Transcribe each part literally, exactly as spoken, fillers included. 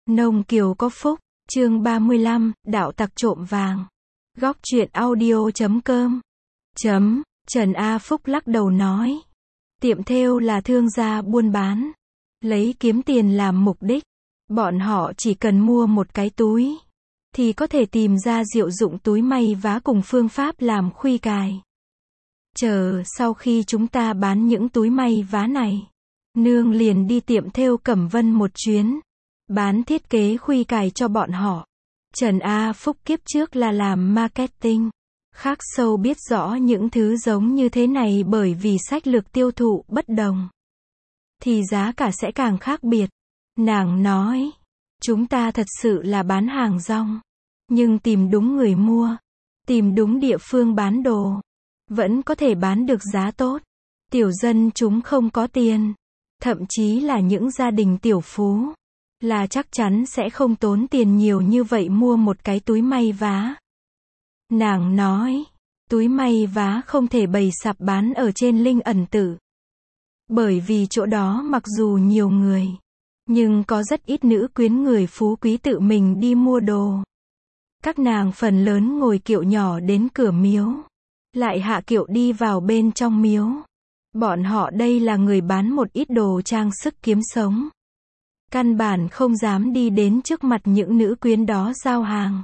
Nông Kiều có phúc, chương ba mươi lăm, đạo tặc trộm vàng. Góc truyện audio chấm com. Chấm, Trần A Phúc lắc đầu nói. Tiệm thêu là thương gia buôn bán. Lấy kiếm tiền làm mục đích. Bọn họ chỉ cần mua một cái túi. Thì có thể tìm ra diệu dụng túi may vá cùng phương pháp làm khuy cài. Chờ sau khi chúng ta bán những túi may vá này. Nương liền đi tiệm thêu Cẩm Vân một chuyến. Bán thiết kế khuy cài cho bọn họ. Trần A Phúc kiếp trước là làm marketing. Khắc sâu biết rõ những thứ giống như thế này bởi vì sách lược tiêu thụ bất đồng. Thì giá cả sẽ càng khác biệt. Nàng nói. Chúng ta thật sự là bán hàng rong. Nhưng tìm đúng người mua. Tìm đúng địa phương bán đồ. Vẫn có thể bán được giá tốt. Tiểu dân chúng không có tiền. Thậm chí là những gia đình tiểu phú. Là chắc chắn sẽ không tốn tiền nhiều như vậy mua một cái túi may vá. Nàng nói, túi may vá không thể bày sạp bán ở trên linh ẩn tự. Bởi vì chỗ đó mặc dù nhiều người, nhưng có rất ít nữ quyến người phú quý tự mình đi mua đồ. Các nàng phần lớn ngồi kiệu nhỏ đến cửa miếu, lại hạ kiệu đi vào bên trong miếu. Bọn họ đây là người bán một ít đồ trang sức kiếm sống. Căn bản không dám đi đến trước mặt những nữ quyến đó giao hàng.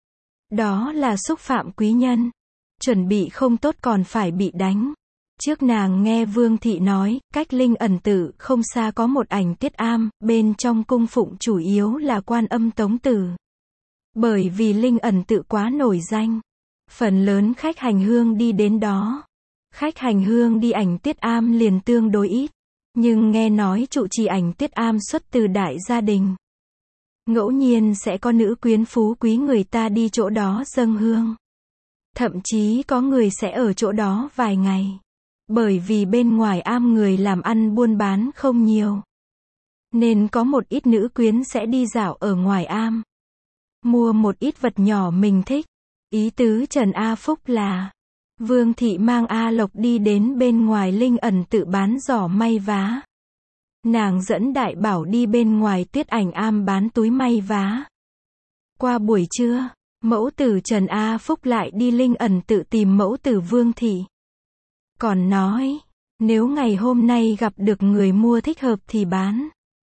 Đó là xúc phạm quý nhân. Chuẩn bị không tốt còn phải bị đánh. Trước nàng nghe Vương Thị nói, cách linh ẩn tự không xa có một ảnh Tiết Am, bên trong cung phụng chủ yếu là Quan Âm Tống Tử. Bởi vì linh ẩn tự quá nổi danh. Phần lớn khách hành hương đi đến đó. Khách hành hương đi ảnh Tiết Am liền tương đối ít. Nhưng nghe nói trụ trì ảnh Tiết Am xuất từ đại gia đình. Ngẫu nhiên sẽ có nữ quyến phú quý người ta đi chỗ đó dâng hương. Thậm chí có người sẽ ở chỗ đó vài ngày. Bởi vì bên ngoài am người làm ăn buôn bán không nhiều. Nên có một ít nữ quyến sẽ đi dạo ở ngoài am. Mua một ít vật nhỏ mình thích. Ý tứ Trần A Phúc là Vương Thị mang A Lộc đi đến bên ngoài linh ẩn tự bán giỏ may vá. Nàng dẫn Đại Bảo đi bên ngoài Tiết Ảnh am bán túi may vá. Qua buổi trưa, mẫu tử Trần A Phúc lại đi linh ẩn tự tìm mẫu tử Vương Thị. Còn nói, nếu ngày hôm nay gặp được người mua thích hợp thì bán.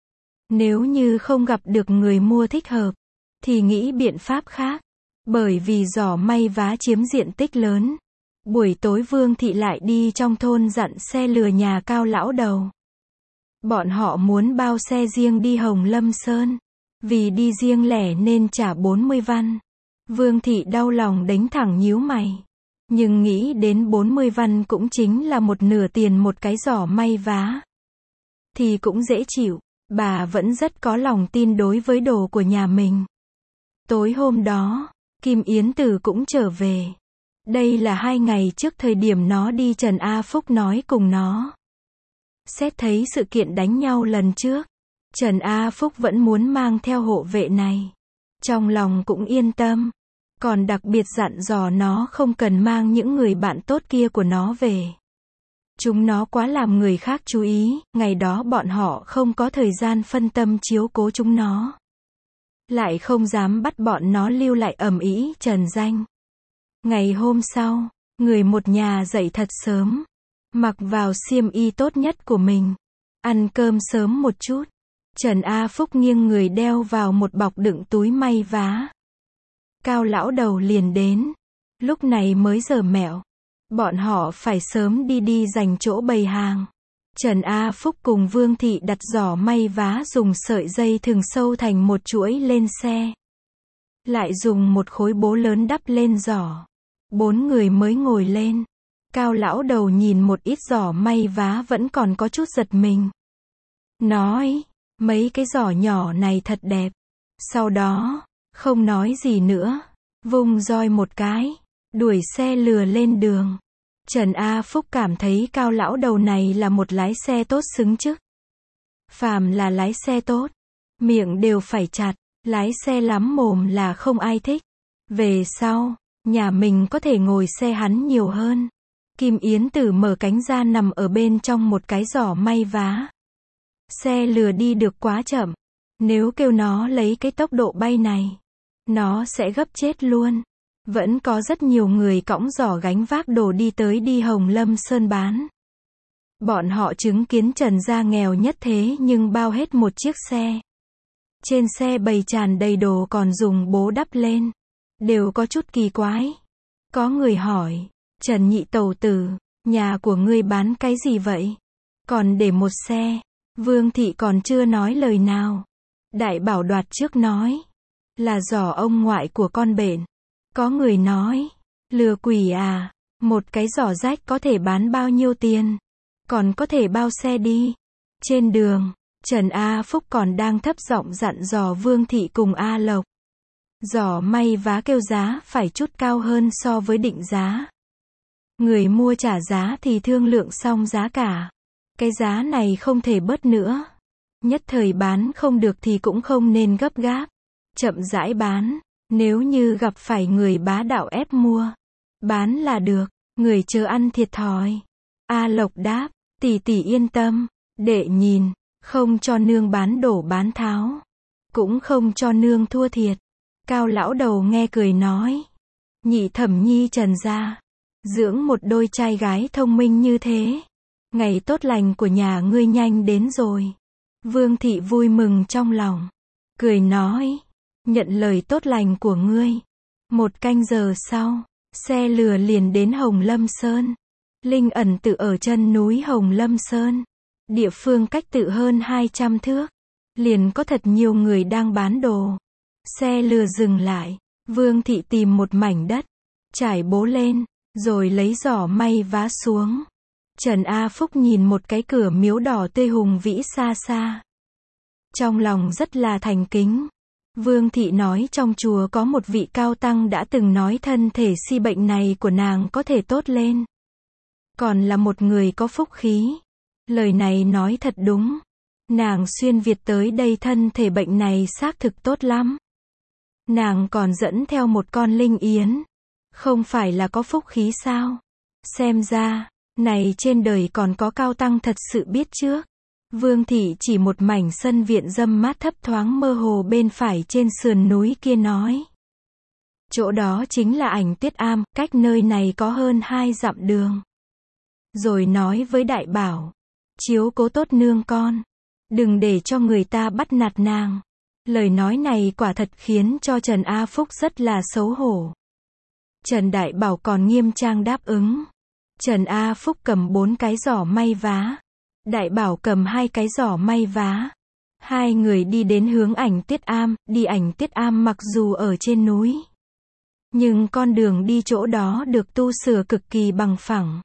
Nếu như không gặp được người mua thích hợp, thì nghĩ biện pháp khác. Bởi vì giỏ may vá chiếm diện tích lớn. Buổi tối Vương Thị lại đi trong thôn dặn xe lừa nhà Cao lão đầu. Bọn họ muốn bao xe riêng đi Hồng Lâm Sơn. Vì đi riêng lẻ nên trả bốn mươi văn. Vương Thị đau lòng đánh thẳng nhíu mày. Nhưng nghĩ đến bốn mươi văn cũng chính là một nửa tiền một cái giỏ may vá. Thì cũng dễ chịu. Bà vẫn rất có lòng tin đối với đồ của nhà mình. Tối hôm đó, Kim Yến Tử cũng trở về. Đây là hai ngày trước thời điểm nó đi Trần A Phúc nói cùng nó. Xét thấy sự kiện đánh nhau lần trước, Trần A Phúc vẫn muốn mang theo hộ vệ này. Trong lòng cũng yên tâm. Còn đặc biệt dặn dò nó không cần mang những người bạn tốt kia của nó về. Chúng nó quá làm người khác chú ý, ngày đó bọn họ không có thời gian phân tâm chiếu cố chúng nó. Lại không dám bắt bọn nó lưu lại ầm ĩ trần danh. Ngày hôm sau, người một nhà dậy thật sớm, mặc vào xiêm y tốt nhất của mình, ăn cơm sớm một chút. Trần A Phúc nghiêng người đeo vào một bọc đựng túi may vá. Cao lão đầu liền đến, lúc này mới giờ mẹo. Bọn họ phải sớm đi đi dành chỗ bày hàng. Trần A Phúc cùng Vương Thị đặt giỏ may vá dùng sợi dây thừng sâu thành một chuỗi lên xe. Lại dùng một khối bố lớn đắp lên giỏ. Bốn người mới ngồi lên. Cao lão đầu nhìn một ít giỏ may vá vẫn còn có chút giật mình. Nói, mấy cái giỏ nhỏ này thật đẹp. Sau đó, không nói gì nữa. Vung roi một cái, đuổi xe lừa lên đường. Trần A Phúc cảm thấy cao lão đầu này là một lái xe tốt xứng chức. Phàm là lái xe tốt, miệng đều phải chặt, lái xe lắm mồm là không ai thích. Về sau, nhà mình có thể ngồi xe hắn nhiều hơn. Kim Yến Tử mở cánh ra nằm ở bên trong một cái giỏ may vá. Xe lừa đi được quá chậm, Nếu kêu nó lấy cái tốc độ bay này, nó sẽ gấp chết luôn. Vẫn có rất nhiều người cõng giỏ gánh vác đồ đi tới đi Hồng Lâm Sơn bán. Bọn họ chứng kiến Trần gia nghèo nhất thế nhưng bao hết một chiếc xe. Trên xe bày tràn đầy đồ còn dùng bố đắp lên. Đều có chút kỳ quái. Có người hỏi, Trần nhị tẩu tử, nhà của ngươi bán cái gì vậy? Còn để một xe. Vương thị còn chưa nói lời nào. Đại bảo đoạt trước nói, là giỏ ông ngoại của con bện. Có người nói, lừa quỷ à, một cái giỏ rách có thể bán bao nhiêu tiền? Còn có thể bao xe đi. Trên đường, Trần A Phúc còn đang thấp giọng dặn dò Vương thị cùng A Lộc. Giỏ may vá kêu giá phải chút cao hơn so với định giá. Người mua trả giá thì thương lượng xong giá cả. Cái giá này không thể bớt nữa. Nhất thời bán không được thì cũng không nên gấp gáp. Chậm rãi bán. Nếu như gặp phải người bá đạo ép mua, bán là được, người chờ ăn thiệt thòi. A Lộc đáp, tỷ tỷ yên tâm, đệ nhìn, không cho nương bán đổ bán tháo, cũng không cho nương thua thiệt. Cao lão đầu nghe cười nói, nhị thẩm nhi Trần gia, dưỡng một đôi trai gái thông minh như thế, ngày tốt lành của nhà ngươi nhanh đến rồi. Vương thị vui mừng trong lòng, cười nói, nhận lời tốt lành của ngươi. Một canh giờ sau, xe lừa liền đến Hồng Lâm Sơn. Linh ẩn tự ở chân núi Hồng Lâm Sơn. Địa phương cách tự hơn hai trăm thước. Liền có thật nhiều người đang bán đồ. Xe lừa dừng lại. Vương thị tìm một mảnh đất, trải bố lên, rồi lấy giỏ may vá xuống. Trần A Phúc nhìn một cái cửa miếu đỏ tươi hùng vĩ xa xa. Trong lòng rất là thành kính. Vương thị nói trong chùa có một vị cao tăng đã từng nói thân thể si bệnh này của nàng có thể tốt lên. Còn là một người có phúc khí. Lời này nói thật đúng. Nàng xuyên Việt tới đây thân thể bệnh này xác thực tốt lắm. Nàng còn dẫn theo một con linh yến. Không phải là có phúc khí sao? Xem ra, này trên đời còn có cao tăng thật sự biết trước. Vương thị chỉ một mảnh sân viện râm mát thấp thoáng mơ hồ bên phải trên sườn núi kia nói. Chỗ đó chính là Ảnh Tuyết Am, cách nơi này có hơn hai dặm đường. Rồi nói với đại bảo, chiếu cố tốt nương con, đừng để cho người ta bắt nạt nàng. Lời nói này quả thật khiến cho Trần A Phúc rất là xấu hổ. Trần Đại Bảo còn nghiêm trang đáp ứng. Trần A Phúc cầm bốn cái giỏ may vá. Đại Bảo cầm hai cái giỏ may vá. Hai người đi đến hướng Ảnh Tuyết Am. Đi Ảnh Tuyết Am mặc dù ở trên núi, nhưng con đường đi chỗ đó được tu sửa cực kỳ bằng phẳng.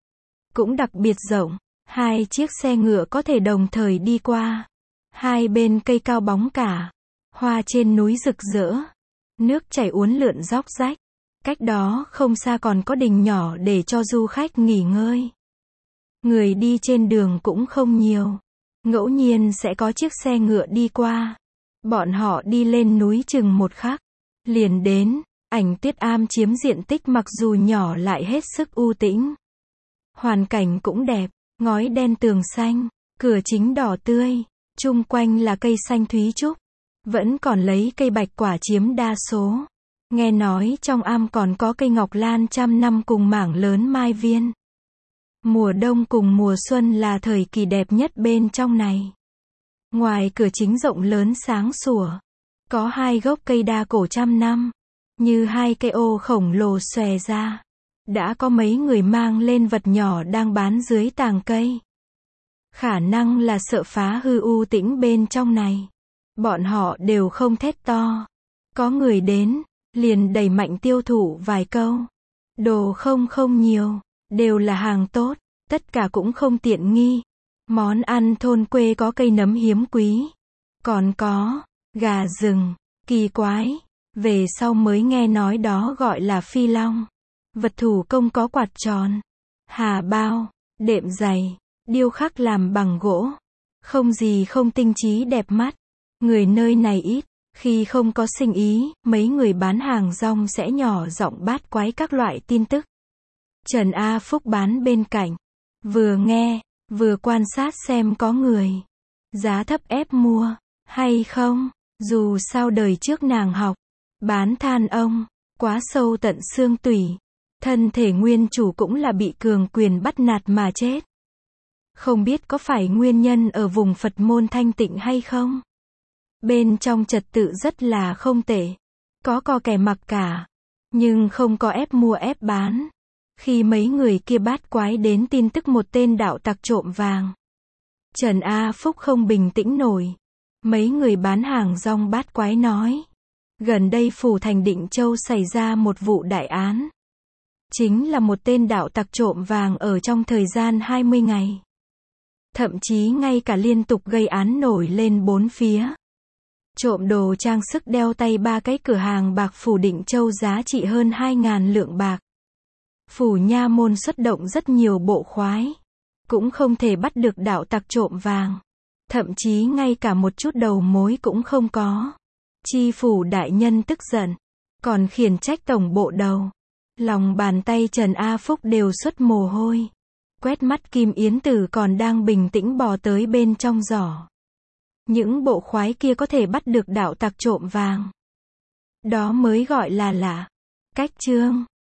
Cũng đặc biệt rộng. Hai chiếc xe ngựa có thể đồng thời đi qua. Hai bên cây cao bóng cả. Hoa trên núi rực rỡ. Nước chảy uốn lượn róc rách. Cách đó không xa còn có đình nhỏ để cho du khách nghỉ ngơi. Người đi trên đường cũng không nhiều. Ngẫu nhiên sẽ có chiếc xe ngựa đi qua. Bọn họ đi lên núi chừng một khắc. Liền đến, Ảnh Tuyết Am chiếm diện tích mặc dù nhỏ lại hết sức u tĩnh. Hoàn cảnh cũng đẹp, ngói đen tường xanh, cửa chính đỏ tươi, chung quanh là cây xanh thúy trúc. Vẫn còn lấy cây bạch quả chiếm đa số. Nghe nói trong am còn có cây ngọc lan trăm năm cùng mảng lớn mai viên. Mùa đông cùng mùa xuân là thời kỳ đẹp nhất bên trong này. Ngoài cửa chính rộng lớn sáng sủa, có hai gốc cây đa cổ trăm năm, như hai cây ô khổng lồ xòe ra. Đã có mấy người mang lên vật nhỏ đang bán dưới tàng cây. Khả năng là sợ phá hư u tĩnh bên trong này. Bọn họ đều không thét to. Có người đến, liền đẩy mạnh tiêu thụ vài câu. Đồ không không nhiều, đều là hàng tốt, tất cả cũng không tiện nghi. Món ăn thôn quê có cây nấm hiếm quý. Còn có, gà rừng, kỳ quái. Về sau mới nghe nói đó gọi là phi long. Vật thủ công có quạt tròn, hà bao, đệm dày, điêu khắc làm bằng gỗ. Không gì không tinh trí đẹp mắt. Người nơi này ít, khi không có sinh ý, mấy người bán hàng rong sẽ nhỏ giọng bát quái các loại tin tức. Trần A Phúc bán bên cạnh, vừa nghe, vừa quan sát xem có người giá thấp ép mua. hay không? Dù sao đời trước nàng học, bán than ông, quá sâu tận xương tủy. Thân thể nguyên chủ cũng là bị cường quyền bắt nạt mà chết. Không biết có phải nguyên nhân ở vùng Phật môn thanh tịnh hay không? Bên trong trật tự rất là không tệ. Có co kẻ mặc cả. Nhưng không có ép mua ép bán. Khi mấy người kia bát quái đến tin tức một tên đạo tặc trộm vàng, Trần A Phúc không bình tĩnh nổi. Mấy người bán hàng rong bát quái nói. Gần đây phủ thành Định Châu xảy ra một vụ đại án. Chính là một tên đạo tặc trộm vàng ở trong thời gian hai mươi ngày. Thậm chí ngay cả liên tục gây án nổi lên bốn phía. Trộm đồ trang sức đeo tay ba cái cửa hàng bạc phủ Định Châu giá trị hơn hai ngàn lượng bạc. Phủ nha môn xuất động rất nhiều bộ khoái. Cũng không thể bắt được đạo tặc trộm vàng. Thậm chí ngay cả một chút đầu mối cũng không có. Chi phủ đại nhân tức giận. Còn khiển trách tổng bộ đầu. Lòng bàn tay Trần A Phúc đều xuất mồ hôi. Quét mắt Kim Yến Tử còn đang bình tĩnh bò tới bên trong giỏ. Những bộ khoái kia có thể bắt được đạo tặc trộm vàng. Đó mới gọi là lạ. Cách chương